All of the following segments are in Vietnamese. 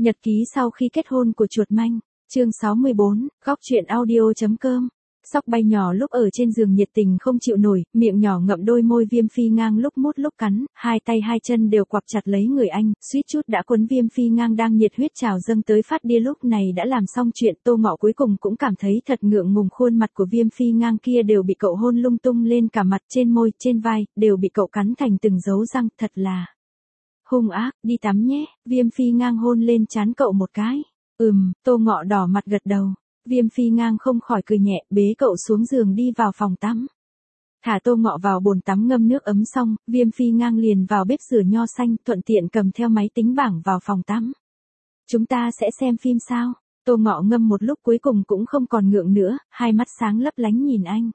Nhật ký sau khi kết hôn của chuột manh, chương 64, góc truyện audio.com. Sóc bay nhỏ lúc ở trên giường nhiệt tình không chịu nổi, miệng nhỏ ngậm đôi môi Viêm Phi Ngang lúc mút lúc cắn, hai tay hai chân đều quặp chặt lấy người anh, suýt chút đã quấn Viêm Phi Ngang đang nhiệt huyết trào dâng tới phát điên. Lúc này đã làm xong chuyện, Tô Ngọ cuối cùng cũng cảm thấy thật ngượng ngùng, khuôn mặt của Viêm Phi Ngang kia đều bị cậu hôn lung tung lên cả mặt, trên môi, trên vai, đều bị cậu cắn thành từng dấu răng, thật là hung ác. Đi tắm nhé. Viêm Phi Ngang hôn lên trán cậu một cái. Tô Ngọ đỏ mặt gật đầu. Viêm Phi Ngang không khỏi cười nhẹ, bế cậu xuống giường đi vào phòng tắm. Thả Tô Ngọ vào bồn tắm ngâm nước ấm xong, Viêm Phi Ngang liền vào bếp rửa nho xanh, thuận tiện cầm theo máy tính bảng vào phòng tắm. Chúng ta sẽ xem phim sao? Tô Ngọ ngâm một lúc cuối cùng cũng không còn ngượng nữa, hai mắt sáng lấp lánh nhìn anh.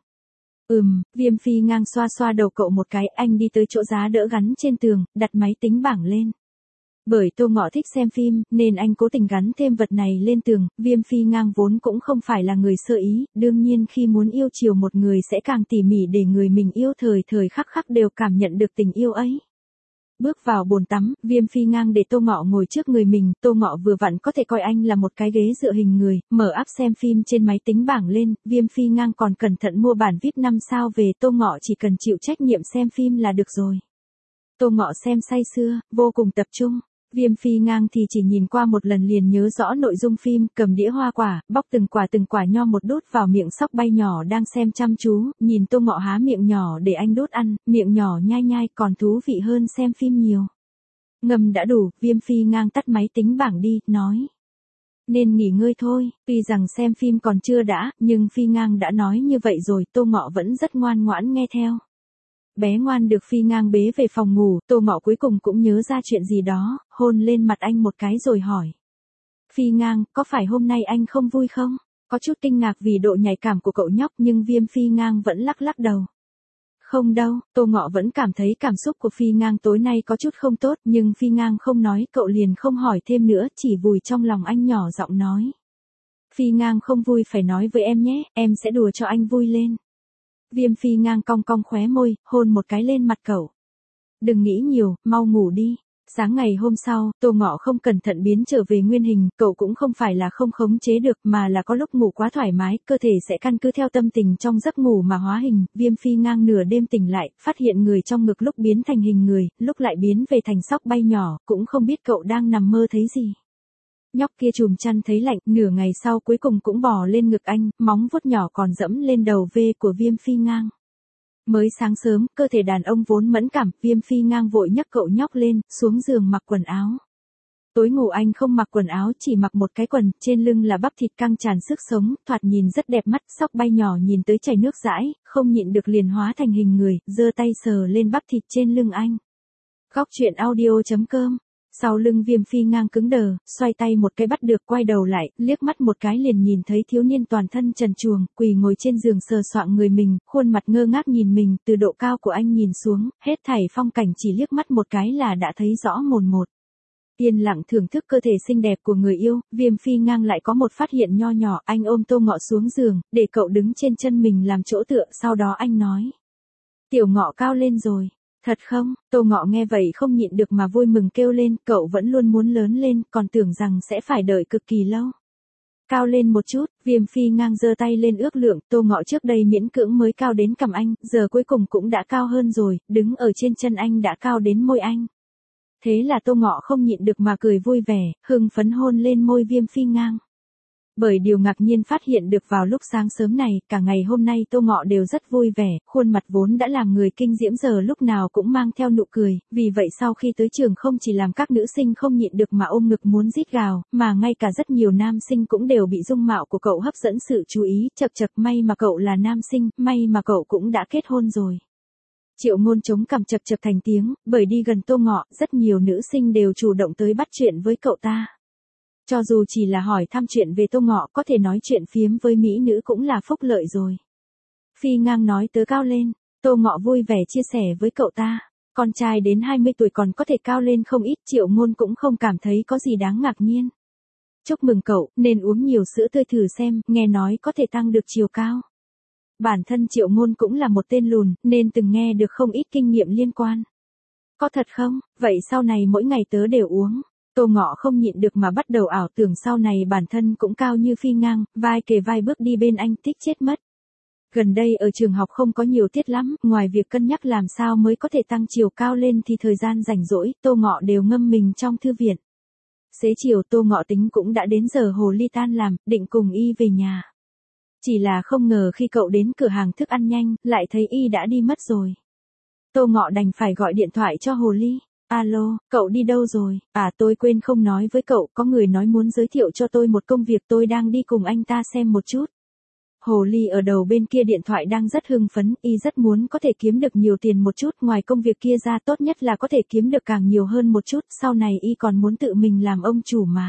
Viêm Phi Ngang xoa xoa đầu cậu một cái, anh đi tới chỗ giá đỡ gắn trên tường, đặt máy tính bảng lên. Bởi Tô Ngọ thích xem phim, nên anh cố tình gắn thêm vật này lên tường. Viêm Phi Ngang vốn cũng không phải là người sơ ý, đương nhiên khi muốn yêu chiều một người sẽ càng tỉ mỉ để người mình yêu thời thời khắc khắc đều cảm nhận được tình yêu ấy. Bước vào bồn tắm, Viêm Phi Ngang để Tô Ngọ ngồi trước người mình, Tô Ngọ vừa vặn có thể coi anh là một cái ghế dựa hình người, mở app xem phim trên máy tính bảng lên, Viêm Phi Ngang còn cẩn thận mua bản VIP 5 sao về, Tô Ngọ chỉ cần chịu trách nhiệm xem phim là được rồi. Tô Ngọ xem say sưa, vô cùng tập trung. Viêm Phi Ngang thì chỉ nhìn qua một lần liền nhớ rõ nội dung phim, cầm đĩa hoa quả, bóc từng quả nho một đút vào miệng Sóc bay nhỏ đang xem chăm chú, nhìn Tô Ngọ há miệng nhỏ để anh đút ăn, miệng nhỏ nhai nhai còn thú vị hơn xem phim nhiều. Ngâm đã đủ, Viêm Phi Ngang tắt máy tính bảng đi, nói. Nên nghỉ ngơi thôi, tuy rằng xem phim còn chưa đã, nhưng Phi Ngang đã nói như vậy rồi, Tô Ngọ vẫn rất ngoan ngoãn nghe theo. Bé ngoan được Phi Ngang bế về phòng ngủ, Tô Ngọ cuối cùng cũng nhớ ra chuyện gì đó, hôn lên mặt anh một cái rồi hỏi. Phi Ngang, có phải hôm nay anh không vui không? Có chút kinh ngạc vì độ nhạy cảm của cậu nhóc nhưng Viêm Phi Ngang vẫn lắc lắc đầu. Không đâu, Tô Ngọ vẫn cảm thấy cảm xúc của Phi Ngang tối nay có chút không tốt, nhưng Phi Ngang không nói, cậu liền không hỏi thêm nữa, chỉ vùi trong lòng anh nhỏ giọng nói. Phi Ngang không vui phải nói với em nhé, em sẽ đùa cho anh vui lên. Viêm Phi Ngang cong cong khóe môi, hôn một cái lên mặt cậu. Đừng nghĩ nhiều, mau ngủ đi. Sáng ngày hôm sau, Tô Ngọ không cẩn thận biến trở về nguyên hình, cậu cũng không phải là không khống chế được mà là có lúc ngủ quá thoải mái, cơ thể sẽ căn cứ theo tâm tình trong giấc ngủ mà hóa hình. Viêm Phi Ngang nửa đêm tỉnh lại, phát hiện người trong ngực lúc biến thành hình người, lúc lại biến về thành Sóc bay nhỏ, cũng không biết cậu đang nằm mơ thấy gì. Nhóc kia chùm chăn thấy lạnh, nửa ngày sau cuối cùng cũng bò lên ngực anh, móng vuốt nhỏ còn dẫm lên đầu V của Viêm Phi Ngang. Mới sáng sớm, cơ thể đàn ông vốn mẫn cảm, Viêm Phi Ngang vội nhấc cậu nhóc lên, xuống giường mặc quần áo. Tối ngủ anh không mặc quần áo, chỉ mặc một cái quần, trên lưng là bắp thịt căng tràn sức sống, thoạt nhìn rất đẹp mắt. Sóc bay nhỏ nhìn tới chảy nước dãi, không nhịn được liền hóa thành hình người, giơ tay sờ lên bắp thịt trên lưng anh. Góc truyện audio.com. Sau lưng Viêm Phi Ngang cứng đờ, xoay tay một cái bắt được, quay đầu lại, liếc mắt một cái liền nhìn thấy thiếu niên toàn thân trần truồng, quỳ ngồi trên giường sờ soạng người mình, khuôn mặt ngơ ngác nhìn mình, từ độ cao của anh nhìn xuống, hết thảy phong cảnh chỉ liếc mắt một cái là đã thấy rõ mồn một. Yên lặng thưởng thức cơ thể xinh đẹp của người yêu, Viêm Phi Ngang lại có một phát hiện nho nhỏ, anh ôm Tô Ngọ xuống giường, để cậu đứng trên chân mình làm chỗ tựa, sau đó anh nói. Tiểu Ngọ cao lên rồi. Thật không? Tô Ngọ nghe vậy không nhịn được mà vui mừng kêu lên, cậu vẫn luôn muốn lớn lên, còn tưởng rằng sẽ phải đợi cực kỳ lâu. Cao lên một chút, Viêm Phi Ngang giơ tay lên ước lượng, Tô Ngọ trước đây miễn cưỡng mới cao đến cằm anh, giờ cuối cùng cũng đã cao hơn rồi, đứng ở trên chân anh đã cao đến môi anh. Thế là Tô Ngọ không nhịn được mà cười vui vẻ, hưng phấn hôn lên môi Viêm Phi Ngang. Bởi điều ngạc nhiên phát hiện được vào lúc sáng sớm này, cả ngày hôm nay Tô Ngọ đều rất vui vẻ, khuôn mặt vốn đã làm người kinh diễm giờ lúc nào cũng mang theo nụ cười, vì vậy sau khi tới trường không chỉ làm các nữ sinh không nhịn được mà ôm ngực muốn rít gào, mà ngay cả rất nhiều nam sinh cũng đều bị dung mạo của cậu hấp dẫn sự chú ý, chậc chậc, may mà cậu là nam sinh, may mà cậu cũng đã kết hôn rồi. Triệu Ngôn chống cằm chậc chậc thành tiếng, bởi đi gần Tô Ngọ, rất nhiều nữ sinh đều chủ động tới bắt chuyện với cậu ta. Cho dù chỉ là hỏi thăm chuyện về Tô Ngọ, có thể nói chuyện phiếm với mỹ nữ cũng là phúc lợi rồi. Phi Ngang nói tớ cao lên, Tô Ngọ vui vẻ chia sẻ với cậu ta. Con trai đến 20 tuổi còn có thể cao lên không ít, Triệu Ngôn cũng không cảm thấy có gì đáng ngạc nhiên. Chúc mừng cậu, nên uống nhiều sữa tươi thử xem, nghe nói có thể tăng được chiều cao. Bản thân Triệu Ngôn cũng là một tên lùn, nên từng nghe được không ít kinh nghiệm liên quan. Có thật không? Vậy sau này mỗi ngày tớ đều uống. Tô Ngọ không nhịn được mà bắt đầu ảo tưởng sau này bản thân cũng cao như phi ngang, vai kề vai bước đi bên anh, thích chết mất. Gần đây ở trường học không có nhiều tiết lắm, ngoài việc cân nhắc làm sao mới có thể tăng chiều cao lên thì thời gian rảnh rỗi, Tô Ngọ đều ngâm mình trong thư viện. Xế chiều Tô Ngọ tính cũng đã đến giờ hồ ly tan làm, định cùng y về nhà. Chỉ là không ngờ khi cậu đến cửa hàng thức ăn nhanh, lại thấy y đã đi mất rồi. Tô Ngọ đành phải gọi điện thoại cho hồ ly. Alo, cậu đi đâu rồi? À, tôi quên không nói với cậu, có người nói muốn giới thiệu cho tôi một công việc, tôi đang đi cùng anh ta xem một chút. Hồ ly ở đầu bên kia điện thoại đang rất hưng phấn, y rất muốn có thể kiếm được nhiều tiền một chút, ngoài công việc kia ra tốt nhất là có thể kiếm được càng nhiều hơn một chút, sau này y còn muốn tự mình làm ông chủ mà.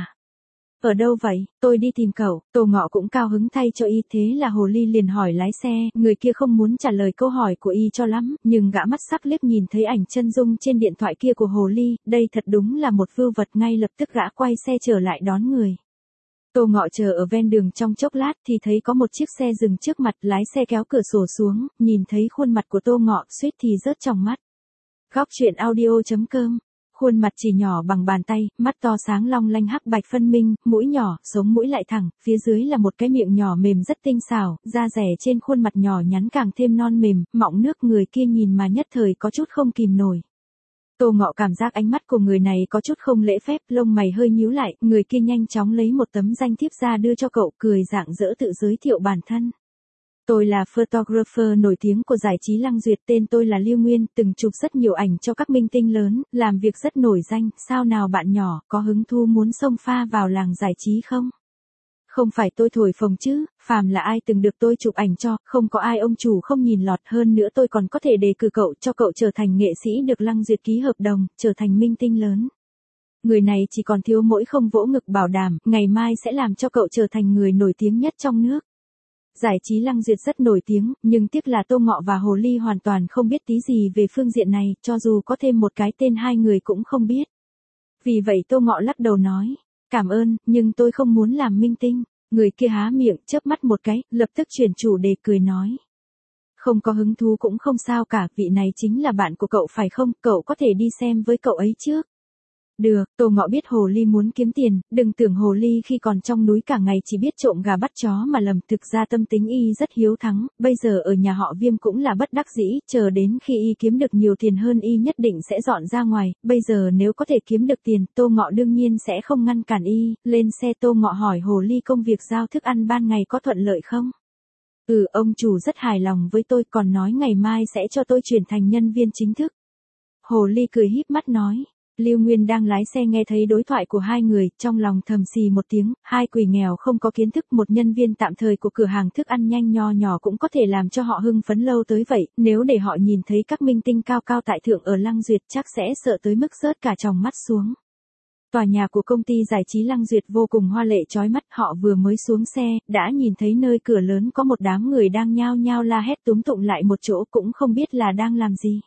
Ở đâu vậy? Tôi đi tìm cậu. Tô Ngọ cũng cao hứng thay cho y, thế là hồ ly liền hỏi lái xe, người kia không muốn trả lời câu hỏi của y cho lắm, nhưng gã mắt sắc liếc nhìn thấy ảnh chân dung trên điện thoại kia của hồ ly, đây thật đúng là một vưu vật, ngay lập tức gã quay xe trở lại đón người. Tô Ngọ chờ ở ven đường trong chốc lát thì thấy có một chiếc xe dừng trước mặt, lái xe kéo cửa sổ xuống, nhìn thấy khuôn mặt của Tô Ngọ, suýt thì rớt trong mắt. Góc truyện audio.com. Khuôn mặt chỉ nhỏ bằng bàn tay, mắt to sáng long lanh hắc bạch phân minh, mũi nhỏ, sống mũi lại thẳng, phía dưới là một cái miệng nhỏ mềm rất tinh xảo, da dẻ trên khuôn mặt nhỏ nhắn càng thêm non mềm, mọng nước, người kia nhìn mà nhất thời có chút không kìm nổi. Tô Ngọ cảm giác ánh mắt của người này có chút không lễ phép, lông mày hơi nhíu lại, người kia nhanh chóng lấy một tấm danh thiếp ra đưa cho cậu, cười rạng rỡ tự giới thiệu bản thân. Tôi là photographer nổi tiếng của giải trí Lăng Duyệt, tên tôi là Lưu Nguyên, từng chụp rất nhiều ảnh cho các minh tinh lớn, làm việc rất nổi danh, sao nào bạn nhỏ, có hứng thú muốn xông pha vào làng giải trí không? Không phải tôi thổi phồng chứ, phàm là ai từng được tôi chụp ảnh cho, không có ai ông chủ không nhìn lọt, hơn nữa tôi còn có thể đề cử cậu cho cậu trở thành nghệ sĩ được Lăng Duyệt ký hợp đồng, trở thành minh tinh lớn. Người này chỉ còn thiếu mỗi không vỗ ngực bảo đảm, ngày mai sẽ làm cho cậu trở thành người nổi tiếng nhất trong nước. Giải trí Lăng Duyệt rất nổi tiếng, nhưng tiếc là Tô Ngọ và Hồ Ly hoàn toàn không biết tí gì về phương diện này, cho dù có thêm một cái tên hai người cũng không biết. Vì vậy Tô Ngọ lắc đầu nói, cảm ơn, nhưng tôi không muốn làm minh tinh. Người kia há miệng, chớp mắt một cái, lập tức chuyển chủ đề cười nói. Không có hứng thú cũng không sao cả, vị này chính là bạn của cậu phải không, cậu có thể đi xem với cậu ấy trước. Được, Tô Ngọ biết Hồ Ly muốn kiếm tiền, đừng tưởng Hồ Ly khi còn trong núi cả ngày chỉ biết trộm gà bắt chó mà lầm, thực ra tâm tính y rất hiếu thắng, bây giờ ở nhà họ Viêm cũng là bất đắc dĩ, chờ đến khi y kiếm được nhiều tiền hơn y nhất định sẽ dọn ra ngoài, bây giờ nếu có thể kiếm được tiền, Tô Ngọ đương nhiên sẽ không ngăn cản y, lên xe Tô Ngọ hỏi Hồ Ly công việc giao thức ăn ban ngày có thuận lợi không? Ông chủ rất hài lòng với tôi, còn nói ngày mai sẽ cho tôi chuyển thành nhân viên chính thức. Hồ Ly cười híp mắt nói. Lưu Nguyên đang lái xe nghe thấy đối thoại của hai người, trong lòng thầm xì một tiếng, hai quỷ nghèo không có kiến thức, một nhân viên tạm thời của cửa hàng thức ăn nhanh nho nhỏ cũng có thể làm cho họ hưng phấn lâu tới vậy, nếu để họ nhìn thấy các minh tinh cao cao tại thượng ở Lăng Duyệt chắc sẽ sợ tới mức rớt cả tròng mắt xuống. Tòa nhà của công ty giải trí Lăng Duyệt vô cùng hoa lệ chói mắt, họ vừa mới xuống xe, đã nhìn thấy nơi cửa lớn có một đám người đang nhao nhao la hét túm tụm lại một chỗ, cũng không biết là đang làm gì.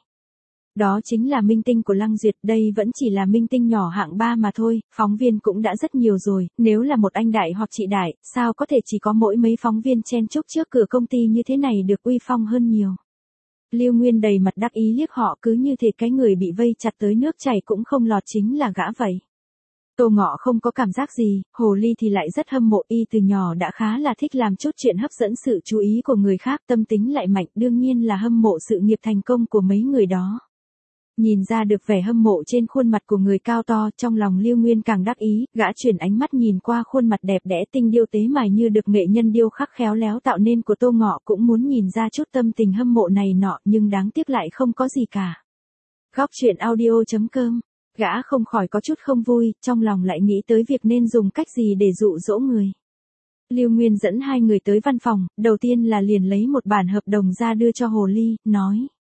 Đó chính là minh tinh của Lăng Duyệt, đây vẫn chỉ là minh tinh nhỏ hạng 3 mà thôi, phóng viên cũng đã rất nhiều rồi, nếu là một anh đại hoặc chị đại, sao có thể chỉ có mỗi mấy phóng viên chen chúc trước cửa công ty như thế này được uy phong hơn nhiều. Lưu Nguyên đầy mặt đắc ý liếc họ, cứ như thể cái người bị vây chặt tới nước chảy cũng không lọt chính là gã vậy. Tô Ngọ không có cảm giác gì, Hồ Ly thì lại rất hâm mộ, y từ nhỏ đã khá là thích làm chút chuyện hấp dẫn sự chú ý của người khác, tâm tính lại mạnh, đương nhiên là hâm mộ sự nghiệp thành công của mấy người đó. Nhìn ra được vẻ hâm mộ trên khuôn mặt của người cao to, trong lòng Lưu Nguyên càng đắc ý, gã chuyển ánh mắt nhìn qua khuôn mặt đẹp đẽ tinh điêu tế mài như được nghệ nhân điêu khắc khéo léo tạo nên của Tô Ngọ, cũng muốn nhìn ra chút tâm tình hâm mộ này nọ, nhưng đáng tiếc lại không có gì cả. Góc truyện audio.com. Gã không khỏi có chút không vui, trong lòng lại nghĩ tới việc nên dùng cách gì để dụ dỗ người. Lưu Nguyên dẫn hai người tới văn phòng, đầu tiên là liền lấy một bản hợp đồng ra đưa cho Hồ Ly, nói.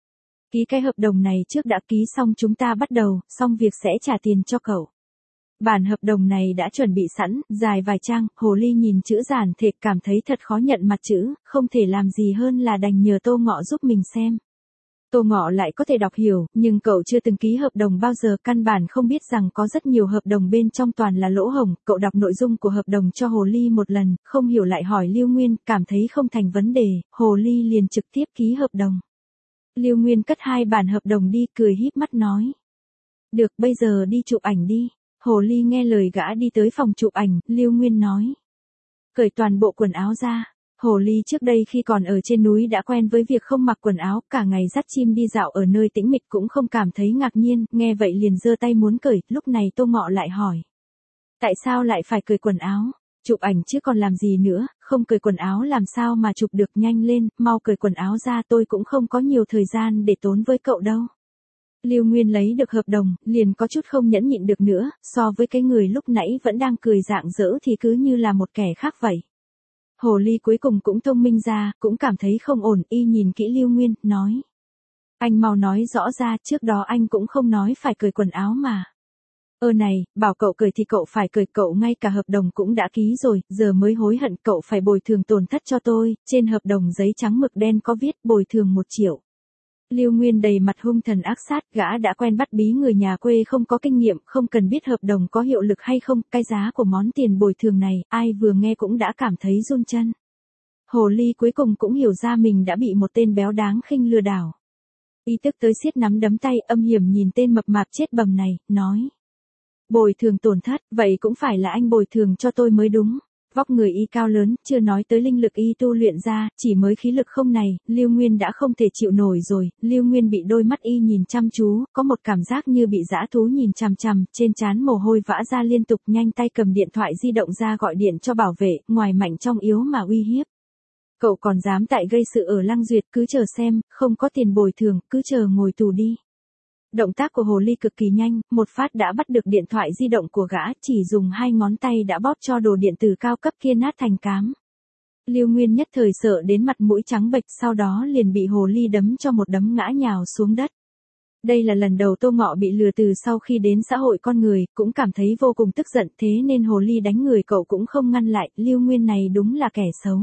Ký cái hợp đồng này trước đã, ký xong chúng ta bắt đầu, xong việc sẽ trả tiền cho cậu. Bản hợp đồng này đã chuẩn bị sẵn, dài vài trang, Hồ Ly nhìn chữ giản thể cảm thấy thật khó nhận mặt chữ, không thể làm gì hơn là đành nhờ Tô Ngọ giúp mình xem. Tô Ngọ lại có thể đọc hiểu, nhưng cậu chưa từng ký hợp đồng bao giờ, căn bản không biết rằng có rất nhiều hợp đồng bên trong toàn là lỗ hổng, cậu đọc nội dung của hợp đồng cho Hồ Ly một lần, không hiểu lại hỏi Lưu Nguyên, cảm thấy không thành vấn đề, Hồ Ly liền trực tiếp ký hợp đồng. Lưu Nguyên cất hai bản hợp đồng đi, cười híp mắt nói. Được, bây giờ đi chụp ảnh đi. Hồ ly nghe lời gã đi tới phòng chụp ảnh, Lưu Nguyên nói. Cởi toàn bộ quần áo ra. Hồ ly trước đây khi còn ở trên núi đã quen với việc không mặc quần áo, cả ngày dắt chim đi dạo ở nơi tĩnh mịch cũng không cảm thấy ngạc nhiên, nghe vậy liền giơ tay muốn cởi, lúc này Tô Ngọ lại hỏi. Tại sao lại phải cởi quần áo? Chụp ảnh chứ còn làm gì nữa, không cởi quần áo làm sao mà chụp được, nhanh lên, mau cởi quần áo ra, tôi cũng không có nhiều thời gian để tốn với cậu đâu. Lưu Nguyên lấy được hợp đồng, liền có chút không nhẫn nhịn được nữa, so với cái người lúc nãy vẫn đang cười rạng rỡ thì cứ như là một kẻ khác vậy. Hồ ly cuối cùng cũng thông minh ra, cũng cảm thấy không ổn, y nhìn kỹ Lưu Nguyên, nói. Anh mau nói rõ ra, trước đó anh cũng không nói phải cởi quần áo mà. Này, bảo cậu cởi thì cậu phải cởi, cậu ngay cả hợp đồng cũng đã ký rồi, giờ mới hối hận, cậu phải bồi thường tổn thất cho tôi, trên hợp đồng giấy trắng mực đen có viết bồi thường 1 triệu. Lưu Nguyên đầy mặt hung thần ác sát, gã đã quen bắt bí người nhà quê không có kinh nghiệm, không cần biết hợp đồng có hiệu lực hay không, cái giá của món tiền bồi thường này, ai vừa nghe cũng đã cảm thấy run chân. Hồ ly cuối cùng cũng hiểu ra mình đã bị một tên béo đáng khinh lừa đảo. Y tức tới siết nắm đấm tay, âm hiểm nhìn tên mập mạp chết bầm này, nói. Bồi thường tổn thất, vậy cũng phải là anh bồi thường cho tôi mới đúng. Vóc người y cao lớn, chưa nói tới linh lực y tu luyện ra, chỉ mới khí lực không này, Lưu Nguyên đã không thể chịu nổi rồi. Lưu Nguyên bị đôi mắt y nhìn chăm chú, có một cảm giác như bị dã thú nhìn chằm chằm, trên trán mồ hôi vã ra liên tục, nhanh tay cầm điện thoại di động ra gọi điện cho bảo vệ, ngoài mạnh trong yếu mà uy hiếp. Cậu còn dám tại gây sự ở Lăng Duyệt, cứ chờ xem, không có tiền bồi thường, cứ chờ ngồi tù đi. Động tác của hồ ly cực kỳ nhanh, một phát đã bắt được điện thoại di động của gã, chỉ dùng 2 ngón tay đã bóp cho đồ điện tử cao cấp kia nát thành cám. Lưu Nguyên nhất thời sợ đến mặt mũi trắng bệch, sau đó liền bị hồ ly đấm cho một đấm ngã nhào xuống đất. Đây là lần đầu Tô Ngọ bị lừa từ sau khi đến xã hội con người, cũng cảm thấy vô cùng tức giận, thế nên hồ ly đánh người cậu cũng không ngăn lại, Lưu Nguyên này đúng là kẻ xấu.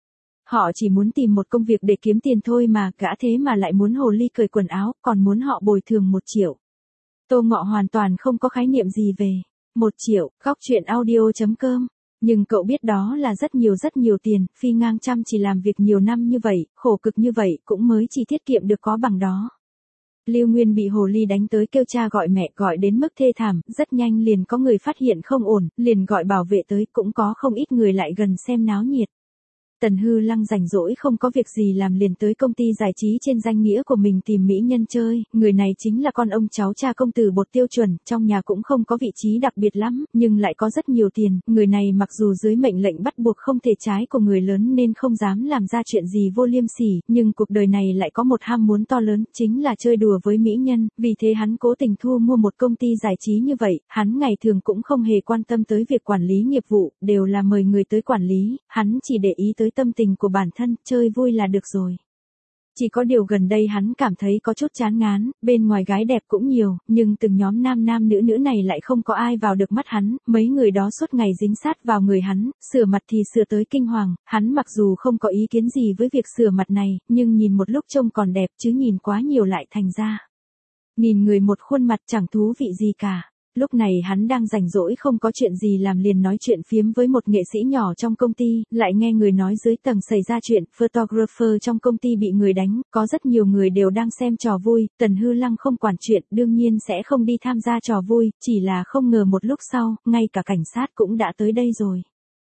Họ chỉ muốn tìm một công việc để kiếm tiền thôi mà, gã thế mà lại muốn hồ ly cởi quần áo, còn muốn họ bồi thường 1 triệu. Tô Ngọ hoàn toàn không có khái niệm gì về 1 triệu, góc truyện audio.com. Nhưng cậu biết đó là rất nhiều tiền, Phi ngang chăm chỉ làm việc nhiều năm như vậy, khổ cực như vậy, cũng mới chỉ tiết kiệm được có bằng đó. Lưu Nguyên bị hồ ly đánh tới kêu cha gọi mẹ, gọi đến mức thê thảm, rất nhanh liền có người phát hiện không ổn, liền gọi bảo vệ tới, cũng có không ít người lại gần xem náo nhiệt. Tần Hư Lăng rảnh rỗi không có việc gì làm liền tới công ty giải trí trên danh nghĩa của mình tìm mỹ nhân chơi, người này chính là con ông cháu cha công tử Bột tiêu chuẩn, trong nhà cũng không có vị trí đặc biệt lắm, nhưng lại có rất nhiều tiền, người này mặc dù dưới mệnh lệnh bắt buộc không thể trái của người lớn nên không dám làm ra chuyện gì vô liêm sỉ, nhưng cuộc đời này lại có một ham muốn to lớn, chính là chơi đùa với mỹ nhân, vì thế hắn cố tình thu mua một công ty giải trí như vậy, hắn ngày thường cũng không hề quan tâm tới việc quản lý nghiệp vụ, đều là mời người tới quản lý, hắn chỉ để ý tới tâm tình của bản thân, chơi vui là được rồi. Chỉ có điều gần đây hắn cảm thấy có chút chán ngán, bên ngoài gái đẹp cũng nhiều, nhưng từng nhóm nam nữ này lại không có ai vào được mắt hắn, mấy người đó suốt ngày dính sát vào người hắn, sửa mặt thì sửa tới kinh hoàng, hắn mặc dù không có ý kiến gì với việc sửa mặt này, nhưng nhìn một lúc trông còn đẹp chứ nhìn quá nhiều lại thành ra. Nhìn người một khuôn mặt chẳng thú vị gì cả. Lúc này hắn đang rảnh rỗi không có chuyện gì làm liền nói chuyện phiếm với một nghệ sĩ nhỏ trong công ty, lại nghe người nói dưới tầng xảy ra chuyện, photographer trong công ty bị người đánh, có rất nhiều người đều đang xem trò vui, Tần Hư Lăng không quản chuyện, đương nhiên sẽ không đi tham gia trò vui, chỉ là không ngờ một lúc sau, ngay cả cảnh sát cũng đã tới đây rồi.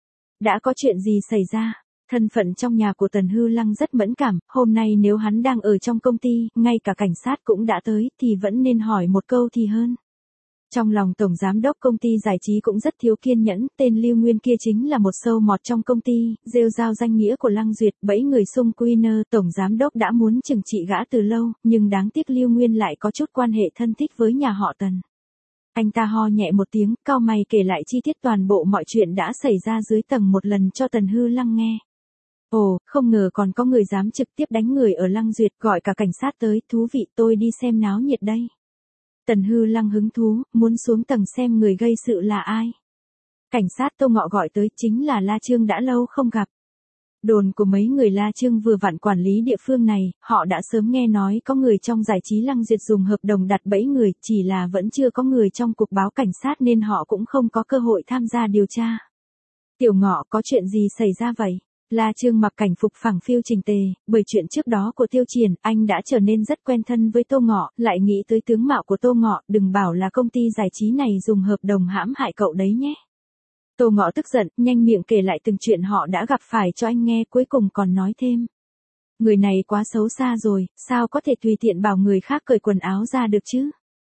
Đã có chuyện gì xảy ra? Thân phận trong nhà của Tần Hư Lăng rất mẫn cảm, hôm nay nếu hắn đang ở trong công ty, ngay cả cảnh sát cũng đã tới, thì vẫn nên hỏi một câu thì hơn. Trong lòng tổng giám đốc công ty giải trí cũng rất thiếu kiên nhẫn, tên Lưu Nguyên kia chính là một sâu mọt trong công ty, rêu rao danh nghĩa của Lăng Duyệt, bẫy người xung Winner, tổng giám đốc đã muốn trừng trị gã từ lâu, nhưng đáng tiếc Lưu Nguyên lại có chút quan hệ thân thích với nhà họ Tần. Anh ta ho nhẹ một tiếng, cau mày kể lại chi tiết toàn bộ mọi chuyện đã xảy ra dưới tầng một lần cho Tần Hư Lăng nghe. Ồ, không ngờ còn có người dám trực tiếp đánh người ở Lăng Duyệt, gọi cả cảnh sát tới, thú vị, tôi đi xem náo nhiệt đây. Tần Hư Lăng hứng thú, muốn xuống tầng xem người gây sự là ai. Cảnh sát Tô Ngọ gọi tới chính là La Trương đã lâu không gặp. Đồn của mấy người La Trương vừa vặn quản lý địa phương này, họ đã sớm nghe nói có người trong giải trí Lăng Duyệt dùng hợp đồng đặt bẫy người, chỉ là vẫn chưa có người trong cuộc báo cảnh sát nên họ cũng không có cơ hội tham gia điều tra. Tiểu Ngọ, có chuyện gì xảy ra vậy? La Trương mặc cảnh phục phẳng phiu chỉnh tề, bởi chuyện trước đó của Tiêu Triển, anh đã trở nên rất quen thân với Tô Ngọ, lại nghĩ tới tướng mạo của Tô Ngọ, đừng bảo là công ty giải trí này dùng hợp đồng hãm hại cậu đấy nhé. Tô Ngọ tức giận, nhanh miệng kể lại từng chuyện họ đã gặp phải cho anh nghe, cuối cùng còn nói thêm. Người này quá xấu xa rồi, sao có thể tùy tiện bảo người khác cởi quần áo ra được chứ?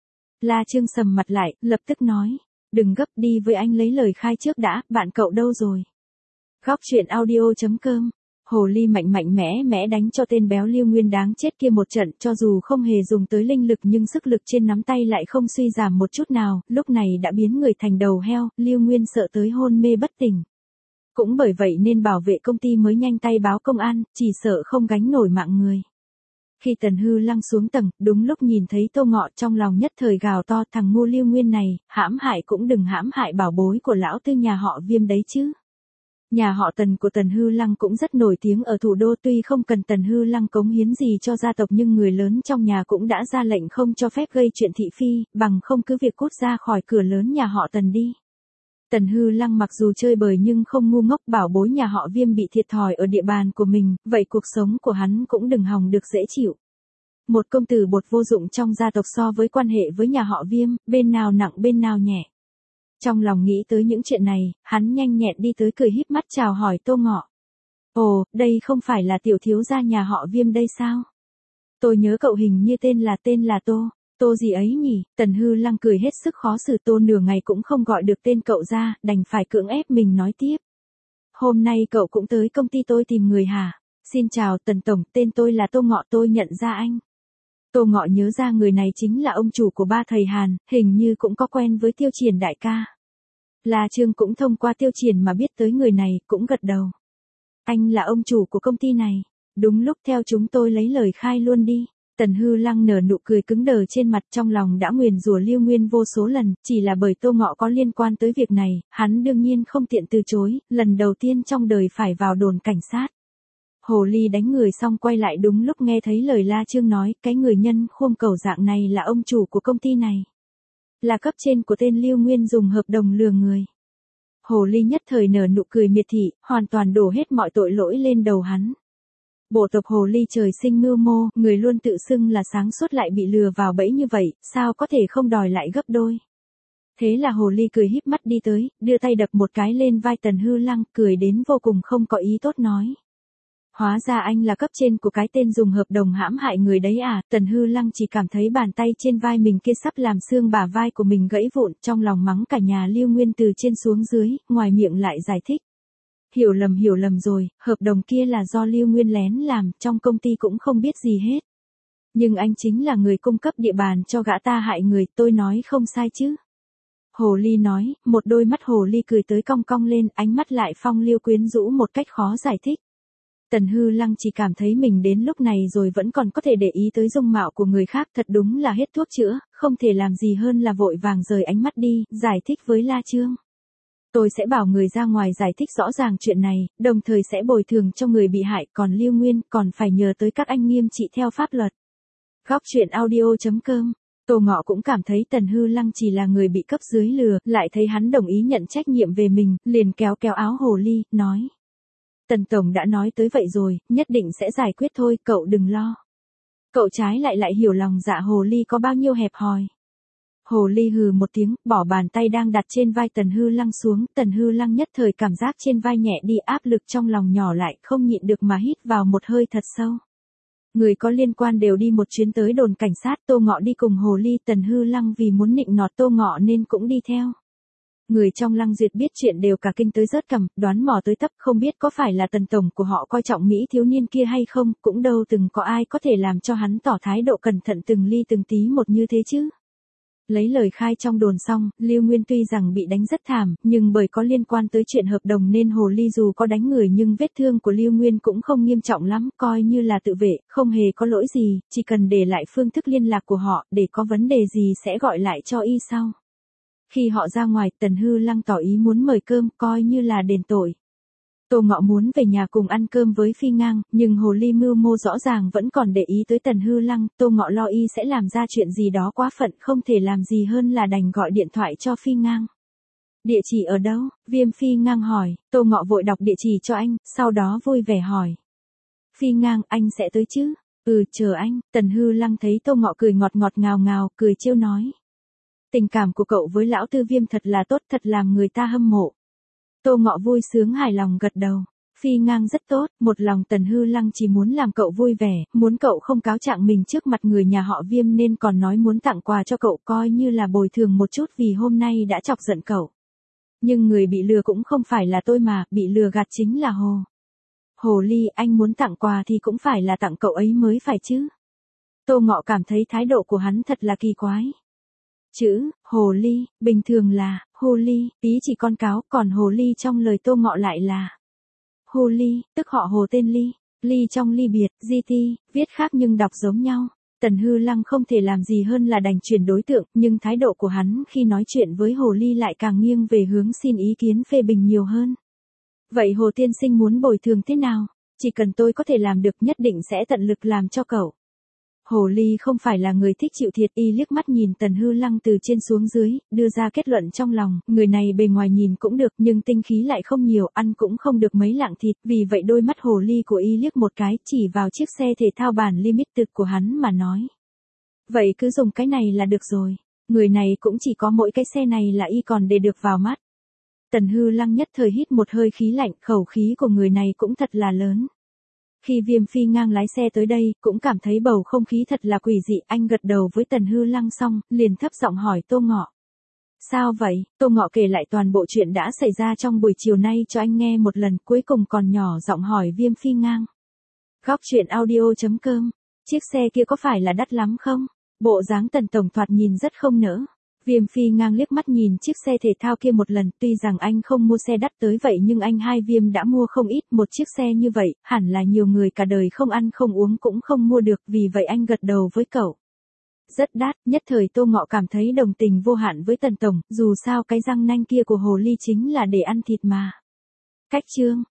La Trương sầm mặt lại, lập tức nói. Đừng gấp, đi với anh lấy lời khai trước đã, bạn cậu đâu rồi? Góc truyện audio.com. Hồ ly mạnh mạnh mẽ đánh cho tên béo Lưu Nguyên đáng chết kia một trận, cho dù không hề dùng tới linh lực nhưng sức lực trên nắm tay lại không suy giảm một chút nào, lúc này đã biến người thành đầu heo, Lưu Nguyên sợ tới hôn mê bất tỉnh. Cũng bởi vậy nên bảo vệ công ty mới nhanh tay báo công an, chỉ sợ không gánh nổi mạng người. Khi Tần Hư Lăng xuống tầng, đúng lúc nhìn thấy Tô Ngọ, trong lòng nhất thời gào to, thằng ngu Lưu Nguyên này, hãm hại cũng đừng hãm hại bảo bối của lão tư nhà họ Viêm đấy chứ. Nhà họ Tần của Tần Hư Lăng cũng rất nổi tiếng ở thủ đô, tuy không cần Tần Hư Lăng cống hiến gì cho gia tộc nhưng người lớn trong nhà cũng đã ra lệnh không cho phép gây chuyện thị phi, bằng không cứ việc cút ra khỏi cửa lớn nhà họ Tần đi. Tần Hư Lăng mặc dù chơi bời nhưng không ngu ngốc, bảo bối nhà họ Viêm bị thiệt thòi ở địa bàn của mình, vậy cuộc sống của hắn cũng đừng hòng được dễ chịu. Một công tử bột vô dụng trong gia tộc so với quan hệ với nhà họ Viêm, bên nào nặng bên nào nhẹ. Trong lòng nghĩ tới những chuyện này, hắn nhanh nhẹn đi tới cười híp mắt chào hỏi Tô Ngọ. Ồ, đây không phải là tiểu thiếu gia nhà họ Viêm đây sao? Tôi nhớ cậu hình như tên là Tô. Tô gì ấy nhỉ? Tần Hư Lăng cười hết sức khó xử, Tô nửa ngày cũng không gọi được tên cậu ra, đành phải cưỡng ép mình nói tiếp. Hôm nay cậu cũng tới công ty tôi tìm người hả? Xin chào Tần Tổng, tên tôi là Tô Ngọ, tôi nhận ra anh. Tô Ngọ nhớ ra người này chính là ông chủ của ba thầy Hàn, hình như cũng có quen với Tiêu Triển đại ca. La Trương cũng thông qua Tiêu Triển mà biết tới người này, cũng gật đầu. Anh là ông chủ của công ty này. Đúng lúc, theo chúng tôi lấy lời khai luôn đi. Tần Hư Lăng nở nụ cười cứng đờ trên mặt, trong lòng đã nguyền rủa Lưu Nguyên vô số lần, chỉ là bởi Tô Ngọ có liên quan tới việc này, hắn đương nhiên không tiện từ chối, lần đầu tiên trong đời phải vào đồn cảnh sát. Hồ ly đánh người xong quay lại đúng lúc nghe thấy lời La Trương nói, cái người nhân khuôn cẩu dạng này là ông chủ của công ty này. Là cấp trên của tên Lưu Nguyên dùng hợp đồng lừa người. Hồ ly nhất thời nở nụ cười miệt thị, hoàn toàn đổ hết mọi tội lỗi lên đầu hắn. Bộ tộc hồ ly trời sinh mưu mô, người luôn tự xưng là sáng suốt lại bị lừa vào bẫy như vậy, sao có thể không đòi lại gấp đôi. Thế là hồ ly cười híp mắt đi tới, đưa tay đập một cái lên vai Tần Hư Lăng, cười đến vô cùng không có ý tốt nói. Hóa ra anh là cấp trên của cái tên dùng hợp đồng hãm hại người đấy à? Tần Hư Lăng chỉ cảm thấy bàn tay trên vai mình kia sắp làm xương bả vai của mình gãy vụn, trong lòng mắng cả nhà Lưu Nguyên từ trên xuống dưới, ngoài miệng lại giải thích. Hiểu lầm rồi, hợp đồng kia là do Lưu Nguyên lén làm, trong công ty cũng không biết gì hết. Nhưng anh chính là người cung cấp địa bàn cho gã ta hại người, tôi nói không sai chứ. Hồ ly nói, một đôi mắt hồ ly cười tới cong cong lên, ánh mắt lại phong lưu quyến rũ một cách khó giải thích. Tần Hư Lăng chỉ cảm thấy mình đến lúc này rồi vẫn còn có thể để ý tới dung mạo của người khác, thật đúng là hết thuốc chữa, không thể làm gì hơn là vội vàng rời ánh mắt đi, giải thích với La Trương. Tôi sẽ bảo người ra ngoài giải thích rõ ràng chuyện này, đồng thời sẽ bồi thường cho người bị hại, còn Lưu Nguyên còn phải nhờ tới các anh nghiêm trị theo pháp luật. Góc truyện audio.com. Tô Ngọ cũng cảm thấy Tần Hư Lăng chỉ là người bị cấp dưới lừa, lại thấy hắn đồng ý nhận trách nhiệm về mình, liền kéo áo hồ ly, nói. Tần Tổng đã nói tới vậy rồi, nhất định sẽ giải quyết thôi, cậu đừng lo. Cậu trái lại hiểu lòng dạ hồ ly có bao nhiêu hẹp hòi. Hồ ly hừ một tiếng, bỏ bàn tay đang đặt trên vai Tần Hư Lăng xuống, Tần Hư Lăng nhất thời cảm giác trên vai nhẹ đi, áp lực trong lòng nhỏ lại, không nhịn được mà hít vào một hơi thật sâu. Người có liên quan đều đi một chuyến tới đồn cảnh sát, Tô Ngọ đi cùng hồ ly, Tần Hư Lăng vì muốn nịnh nọt Tô Ngọ nên cũng đi theo. Người trong Lăng Duyệt biết chuyện đều cả kinh tới rớt cằm, đoán mò tới tấp, không biết có phải là Tần Tổng của họ coi trọng Mỹ thiếu niên kia hay không, cũng đâu từng có ai có thể làm cho hắn tỏ thái độ cẩn thận từng ly từng tí một như thế chứ. Lấy lời khai trong đồn xong, Lưu Nguyên tuy rằng bị đánh rất thảm, nhưng bởi có liên quan tới chuyện hợp đồng nên hồ ly dù có đánh người nhưng vết thương của Lưu Nguyên cũng không nghiêm trọng lắm, coi như là tự vệ, không hề có lỗi gì, chỉ cần để lại phương thức liên lạc của họ, để có vấn đề gì sẽ gọi lại cho y sau. Khi họ ra ngoài, Tần Hư Lăng tỏ ý muốn mời cơm, coi như là đền tội. Tô Ngọ muốn về nhà cùng ăn cơm với Phi Ngang, nhưng hồ ly mưu mô rõ ràng vẫn còn để ý tới Tần Hư Lăng, Tô Ngọ lo y sẽ làm ra chuyện gì đó quá phận, không thể làm gì hơn là đành gọi điện thoại cho Phi Ngang. Địa chỉ ở đâu? Viêm Phi Ngang hỏi, Tô Ngọ vội đọc địa chỉ cho anh, sau đó vui vẻ hỏi. Phi Ngang, anh sẽ tới chứ? Chờ anh. Tần Hư Lăng thấy Tô Ngọ cười ngọt ngọt ngào ngào, cười trêu nói. Tình cảm của cậu với lão tư Viêm thật là tốt, thật làm người ta hâm mộ. Tô Ngọ vui sướng hài lòng gật đầu. Phi Ngang rất tốt, một lòng Tần Hư Lăng chỉ muốn làm cậu vui vẻ, muốn cậu không cáo trạng mình trước mặt người nhà họ Viêm nên còn nói muốn tặng quà cho cậu coi như là bồi thường một chút vì hôm nay đã chọc giận cậu. Nhưng người bị lừa cũng không phải là tôi mà, bị lừa gạt chính là Hồ. Hồ Ly, anh muốn tặng quà thì cũng phải là tặng cậu ấy mới phải chứ. Tô Ngọ cảm thấy thái độ của hắn thật là kỳ quái. Chữ, Hồ Ly, bình thường là, Hồ Ly, ý chỉ con cáo, còn Hồ Ly trong lời Tô Ngọ lại là Hồ Ly, tức họ Hồ tên Ly, Ly trong ly biệt, GT, viết khác nhưng đọc giống nhau. Tần Hư Lăng không thể làm gì hơn là đành chuyển đối tượng, nhưng thái độ của hắn khi nói chuyện với Hồ Ly lại càng nghiêng về hướng xin ý kiến phê bình nhiều hơn. Vậy Hồ tiên sinh muốn bồi thường thế nào? Chỉ cần tôi có thể làm được nhất định sẽ tận lực làm cho cậu. Hồ Ly không phải là người thích chịu thiệt, y liếc mắt nhìn Tần Hư Lăng từ trên xuống dưới, đưa ra kết luận trong lòng, người này bề ngoài nhìn cũng được nhưng tinh khí lại không nhiều, ăn cũng không được mấy lạng thịt, vì vậy đôi mắt Hồ Ly của y liếc một cái, chỉ vào chiếc xe thể thao bản limited của hắn mà nói. Vậy cứ dùng cái này là được rồi, người này cũng chỉ có mỗi cái xe này là y còn để được vào mắt. Tần Hư Lăng nhất thời hít một hơi khí lạnh, khẩu khí của người này cũng thật là lớn. Khi Viêm Phi Ngang lái xe tới đây, cũng cảm thấy bầu không khí thật là quỷ dị, anh gật đầu với Tần Hư Lăng xong, liền thấp giọng hỏi Tô Ngọ. Sao vậy? Tô Ngọ kể lại toàn bộ chuyện đã xảy ra trong buổi chiều nay cho anh nghe một lần, cuối cùng còn nhỏ giọng hỏi Viêm Phi Ngang. Góc truyện audio.com, chiếc xe kia có phải là đắt lắm không? Bộ dáng Tần tổng thoạt nhìn rất không nỡ. Viêm Phi Ngang liếc mắt nhìn chiếc xe thể thao kia một lần, tuy rằng anh không mua xe đắt tới vậy nhưng anh hai Viêm đã mua không ít, một chiếc xe như vậy, hẳn là nhiều người cả đời không ăn không uống cũng không mua được, vì vậy anh gật đầu với cậu. Rất đắt, nhất thời Tô Ngọ cảm thấy đồng tình vô hạn với Tần tổng, dù sao cái răng nanh kia của Hồ Ly chính là để ăn thịt mà. Cách chương